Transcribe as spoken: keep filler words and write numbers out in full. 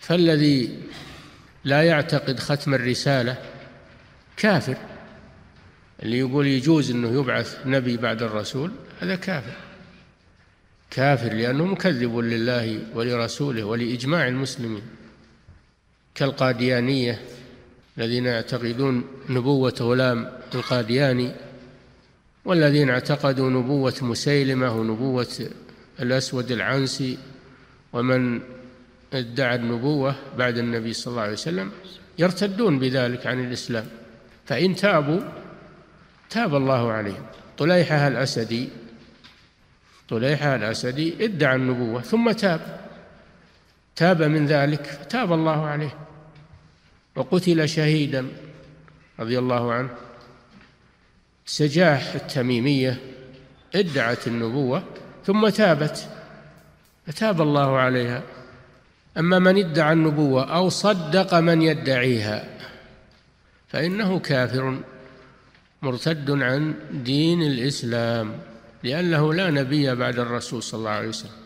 فالذي لا يعتقد ختم الرسالة كافر. اللي يقول يجوز أنه يبعث نبي بعد الرسول هذا كافر، كافر لأنه مكذب لله ولرسوله ولإجماع المسلمين، كالقاديانية الذين يعتقدون نبوة غلام القادياني، والذين اعتقدوا نبوة مسيلمة ونبوة الأسود العنسي، ومن ادعى النبوة بعد النبي صلى الله عليه وسلم يرتدون بذلك عن الإسلام، فإن تابوا تاب الله عليهم. طليحة الأسدي طليحة الأسدي ادعى النبوة ثم تاب تاب من ذلك فتاب الله عليه وقتل شهيدا رضي الله عنه. سجاح التميمية ادعت النبوة ثم تابت فتاب الله عليها. أما من ادعى النبوة أو صدق من يدعيها فإنه كافر مرتد عن دين الإسلام، لأنه لا نبي بعد الرسول صلى الله عليه وسلم.